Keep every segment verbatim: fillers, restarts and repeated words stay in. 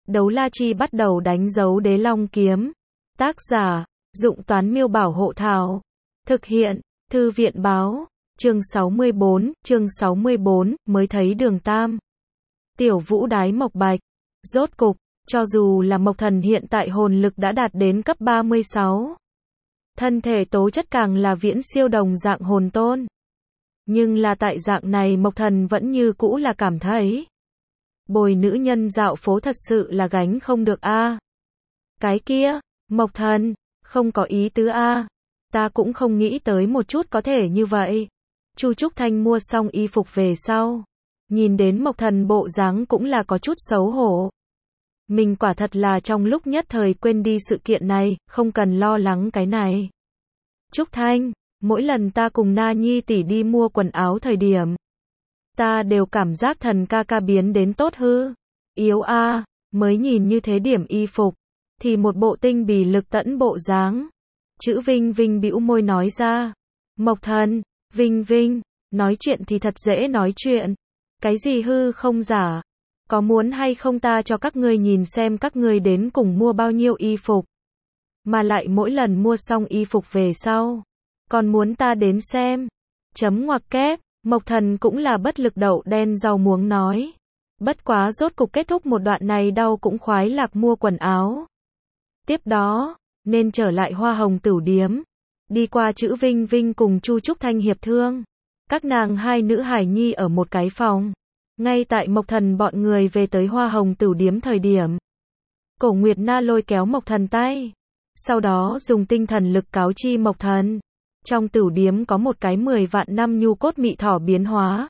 Đấu la chi bắt đầu đánh dấu đế long kiếm. Tác giả, Dụng Toán Miêu Bảo Hộ Thảo. Thực hiện, Thư viện Báo. Chương sáu mươi bốn, chương sáu mươi bốn, mới thấy Đường Tam. Tiểu Vũ đái Mộc Bạch. Rốt cục, cho dù là Mộc Thần hiện tại hồn lực đã đạt đến cấp ba mươi sáu. Thân thể tố chất càng là viễn siêu đồng dạng hồn tôn. Nhưng là tại dạng này Mộc Thần vẫn như cũ là cảm thấy. Bồi nữ nhân dạo phố thật sự là gánh không được a. À. Cái kia, Mộc Thần, không có ý tứ a. À. Ta cũng không nghĩ tới một chút có thể như vậy. Chu Trúc Thanh mua xong y phục về sau. Nhìn đến Mộc Thần bộ dáng cũng là có chút xấu hổ. Mình quả thật là trong lúc nhất thời quên đi sự kiện này, không cần lo lắng cái này. Trúc Thanh, mỗi lần ta cùng Na Nhi tỷ đi mua quần áo thời điểm, ta đều cảm giác Thần ca ca biến đến tốt hư. Yếu a, à, mới nhìn như thế điểm y phục, thì một bộ tinh bì lực tẫn bộ dáng. Chữ Vinh Vinh bĩu môi nói ra. Mộc Thần, Vinh Vinh, nói chuyện thì thật dễ nói chuyện. Cái gì hư không giả? Có muốn hay không ta cho các ngươi nhìn xem các ngươi đến cùng mua bao nhiêu y phục? Mà lại mỗi lần mua xong y phục về sau, còn muốn ta đến xem. Chấm ngoặc kép, Mộc Thần cũng là bất lực đậu đen rau muống nói. Bất quá rốt cục kết thúc một đoạn này đau cũng khoái lạc mua quần áo. Tiếp đó, nên trở lại Hoa Hồng Tửu Điếm. Đi qua chữ Vinh Vinh cùng Chu Trúc Thanh hiệp thương. Các nàng hai nữ hài nhi ở một cái phòng. Ngay tại Mộc Thần bọn người về tới Hoa Hồng Tửu Điếm thời điểm. Cổ Nguyệt Na lôi kéo Mộc Thần tay. Sau đó dùng tinh thần lực cáo chi Mộc Thần. Trong tửu điếm có một cái mười vạn năm nhu cốt mị thỏ biến hóa.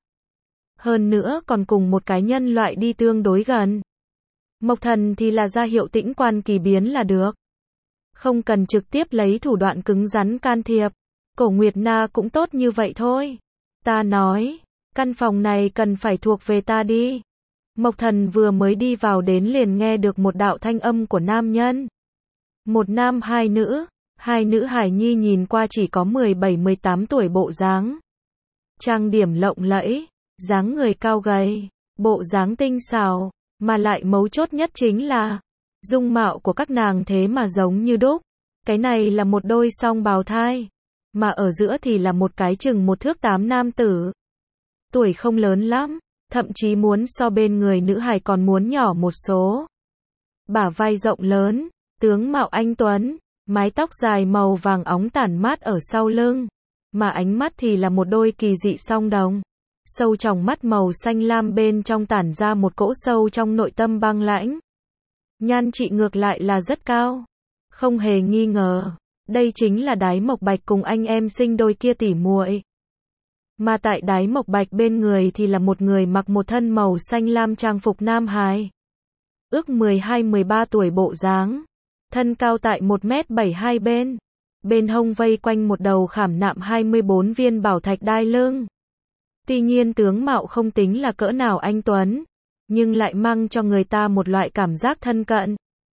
Hơn nữa còn cùng một cái nhân loại đi tương đối gần. Mộc Thần thì là ra hiệu tĩnh quan kỳ biến là được. Không cần trực tiếp lấy thủ đoạn cứng rắn can thiệp. Cổ Nguyệt Na cũng tốt như vậy thôi. Ta nói, căn phòng này cần phải thuộc về ta đi. Mộc Thần vừa mới đi vào đến liền nghe được một đạo thanh âm của nam nhân. Một nam hai nữ, hai nữ hài nhi nhìn qua chỉ có mười bảy mười tám tuổi bộ dáng. Trang điểm lộng lẫy, dáng người cao gầy, bộ dáng tinh xảo, mà lại mấu chốt nhất chính là dung mạo của các nàng thế mà giống như đúc. Cái này là một đôi song bào thai, mà ở giữa thì là một cái chừng một thước tám nam tử. Tuổi không lớn lắm, thậm chí muốn so bên người nữ hài còn muốn nhỏ một số. Bả vai rộng lớn, tướng mạo anh tuấn, mái tóc dài màu vàng óng tản mát ở sau lưng, mà ánh mắt thì là một đôi kỳ dị song đồng. Sâu trong mắt màu xanh lam bên trong tản ra một cỗ sâu trong nội tâm băng lãnh. Nhan trị ngược lại là rất cao. Không hề nghi ngờ, đây chính là Đái Mộc Bạch cùng anh em sinh đôi kia tỉ muội. Mà tại Đái Mộc Bạch bên người thì là một người mặc một thân màu xanh lam trang phục nam hài. Ước mười hai mười ba tuổi bộ dáng. Thân cao tại một mét bảy mươi hai bên. Bên hông vây quanh một đầu khảm nạm hai mươi bốn viên bảo thạch đai lưng. Tuy nhiên tướng mạo không tính là cỡ nào anh tuấn, nhưng lại mang cho người ta một loại cảm giác thân cận.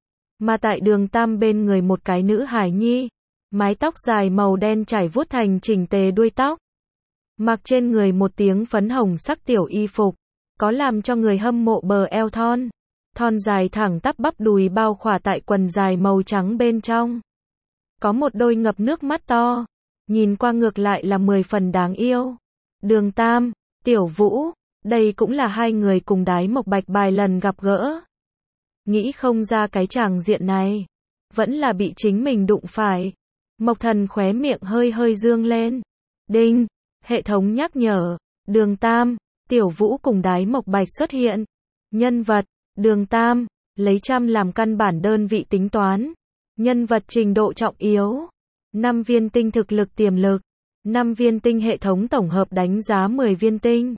Mà tại Đường Tam bên người một cái nữ hài nhi, mái tóc dài màu đen trải vuốt thành chỉnh tề đuôi tóc. Mặc trên người một tiếng phấn hồng sắc tiểu y phục, có làm cho người hâm mộ bờ eo thon. Thon dài thẳng tắp bắp đùi bao khỏa tại quần dài màu trắng bên trong. Có một đôi ngập nước mắt to, nhìn qua ngược lại là mười phần đáng yêu. Đường Tam, Tiểu Vũ, đây cũng là hai người cùng Đái Mộc Bạch vài lần gặp gỡ. Nghĩ không ra cái tràng diện này, vẫn là bị chính mình đụng phải. Mộc Thần khóe miệng hơi hơi dương lên. Đinh, hệ thống nhắc nhở, Đường Tam, Tiểu Vũ cùng Đái Mộc Bạch xuất hiện. Nhân vật, Đường Tam, lấy trăm làm căn bản đơn vị tính toán. Nhân vật trình độ trọng yếu. năm viên tinh thực lực tiềm lực. năm viên tinh hệ thống tổng hợp đánh giá mười viên tinh.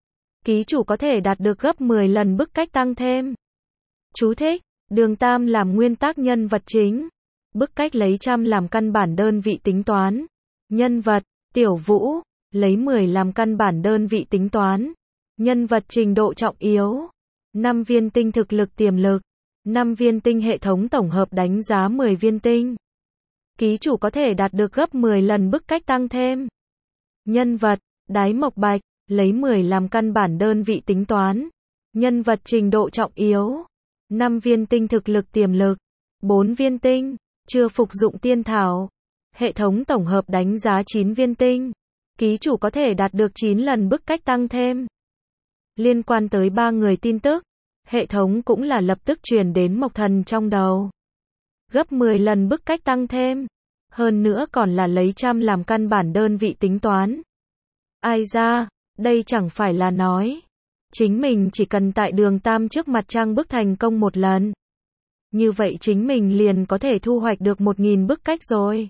Ký chủ có thể đạt được gấp mười lần bức cách tăng thêm. Chú thích, Đường Tam làm nguyên tắc nhân vật chính. Bức cách lấy trăm làm căn bản đơn vị tính toán. Nhân vật, Tiểu Vũ, lấy mười làm căn bản đơn vị tính toán. Nhân vật trình độ trọng yếu. năm viên tinh thực lực tiềm lực. năm viên tinh hệ thống tổng hợp đánh giá mười viên tinh. Ký chủ có thể đạt được gấp mười lần bức cách tăng thêm. Nhân vật, Đái Mộc Bạch, lấy mười làm căn bản đơn vị tính toán. Nhân vật trình độ trọng yếu. năm viên tinh thực lực tiềm lực, bốn viên tinh, chưa phục dụng tiên thảo. Hệ thống tổng hợp đánh giá chín viên tinh. Ký chủ có thể đạt được chín lần bức cách tăng thêm. Liên quan tới ba người tin tức, hệ thống cũng là lập tức truyền đến Mộc Thần trong đầu. Gấp mười lần bức cách tăng thêm. Hơn nữa còn là lấy trăm làm căn bản đơn vị tính toán. Ai ra, đây chẳng phải là nói. Chính mình chỉ cần tại đường Tam trước mặt trang bức thành công một lần. Như vậy chính mình liền có thể thu hoạch được một nghìn bức cách rồi.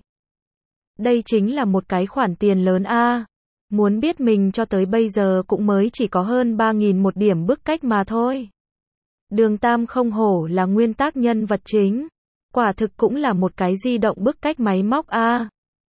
Đây chính là một cái khoản tiền lớn a. Muốn biết mình cho tới bây giờ cũng mới chỉ có hơn ba nghìn một điểm bức cách mà thôi. Đường Tam không hổ là nguyên tác nhân vật chính. Quả thực cũng là một cái di động bức cách máy móc a.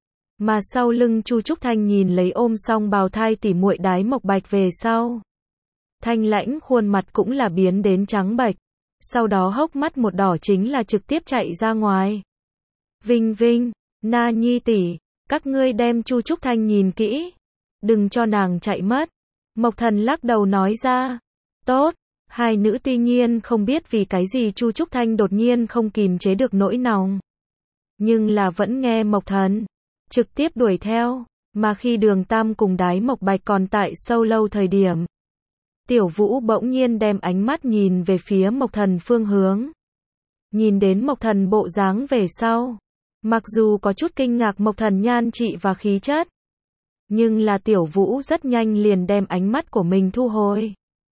Mà sau lưng Chu Trúc Thanh nhìn lấy ôm xong bào thai tỉ muội Đái Mộc Bạch về sau. Thanh lãnh khuôn mặt cũng là biến đến trắng bệch. Sau đó hốc mắt một đỏ chính là trực tiếp chạy ra ngoài. Vinh Vinh, Na Nhi tỷ, các ngươi đem Chu Trúc Thanh nhìn kỹ. Đừng cho nàng chạy mất. Mộc Thần lắc đầu nói ra. Tốt. Hai nữ tuy nhiên không biết vì cái gì Chu Trúc Thanh đột nhiên không kìm chế được nỗi lòng. Nhưng là vẫn nghe Mộc Thần trực tiếp đuổi theo. Mà khi Đường Tam cùng Đái Mộc Bạch còn tại sâu lâu thời điểm, Tiểu Vũ bỗng nhiên đem ánh mắt nhìn về phía Mộc Thần phương hướng. Nhìn đến Mộc Thần bộ dáng về sau, mặc dù có chút kinh ngạc Mộc Thần nhan trị và khí chất, nhưng là Tiểu Vũ rất nhanh liền đem ánh mắt của mình thu hồi.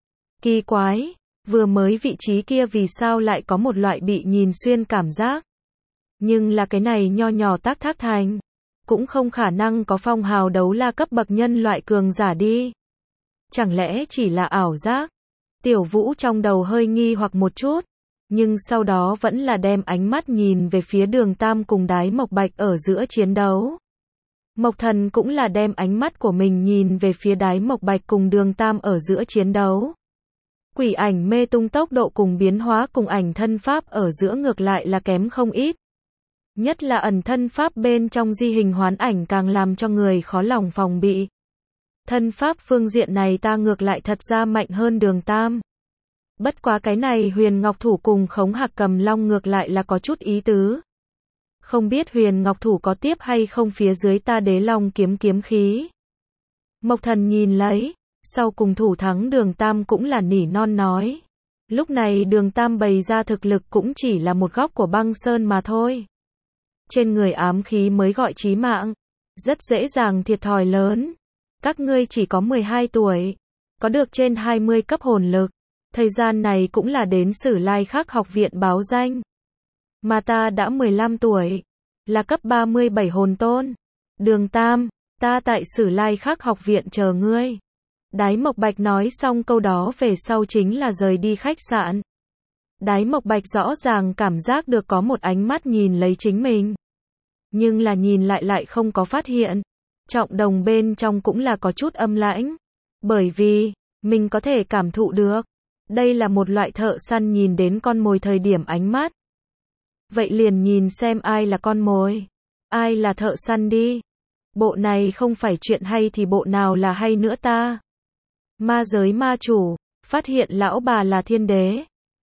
Kỳ quái, vừa mới vị trí kia vì sao lại có một loại bị nhìn xuyên cảm giác. Nhưng là cái này nho nhỏ Tác Thác Thành, cũng không khả năng có phong hào đấu la cấp bậc nhân loại cường giả đi. Chẳng lẽ chỉ là ảo giác? Tiểu Vũ trong đầu hơi nghi hoặc một chút, nhưng sau đó vẫn là đem ánh mắt nhìn về phía Đường Tam cùng Đái Mộc Bạch ở giữa chiến đấu. Mộc Thần cũng là đem ánh mắt của mình nhìn về phía Đái Mộc Bạch cùng Đường Tam ở giữa chiến đấu. Quỷ ảnh mê tung tốc độ cùng biến hóa cùng ảnh thân pháp ở giữa ngược lại là kém không ít. Nhất là ẩn thân pháp bên trong di hình hoán ảnh càng làm cho người khó lòng phòng bị. Thân pháp phương diện này ta ngược lại thật ra mạnh hơn Đường Tam. Bất quá cái này Huyền Ngọc Thủ cùng Khống Hạc Cầm Long ngược lại là có chút ý tứ. Không biết Huyền Ngọc Thủ có tiếp hay không phía dưới ta Đế Long kiếm kiếm khí. Mộc Thần nhìn lấy, sau cùng thủ thắng Đường Tam cũng là nỉ non nói. Lúc này Đường Tam bày ra thực lực cũng chỉ là một góc của băng sơn mà thôi. Trên người ám khí mới gọi chí mạng, rất dễ dàng thiệt thòi lớn. Các ngươi chỉ có mười hai tuổi, có được trên hai mươi cấp hồn lực. Thời gian này cũng là đến Sử Lai Khắc học viện báo danh. Mà ta đã mười lăm tuổi, là cấp ba mươi bảy hồn tôn. Đường Tam, ta tại Sử Lai Khắc học viện chờ ngươi. Đái Mộc Bạch nói xong câu đó về sau chính là rời đi khách sạn. Đái Mộc Bạch rõ ràng cảm giác được có một ánh mắt nhìn lấy chính mình. Nhưng là nhìn lại lại không có phát hiện. Trọng đồng bên trong cũng là có chút âm lãnh. Bởi vì, mình có thể cảm thụ được. Đây là một loại thợ săn nhìn đến con mồi thời điểm ánh mắt. Vậy liền nhìn xem ai là con mồi, ai là thợ săn đi. Bộ này không phải chuyện hay thì bộ nào là hay nữa ta. Ma giới ma chủ, phát hiện lão bà là thiên đế.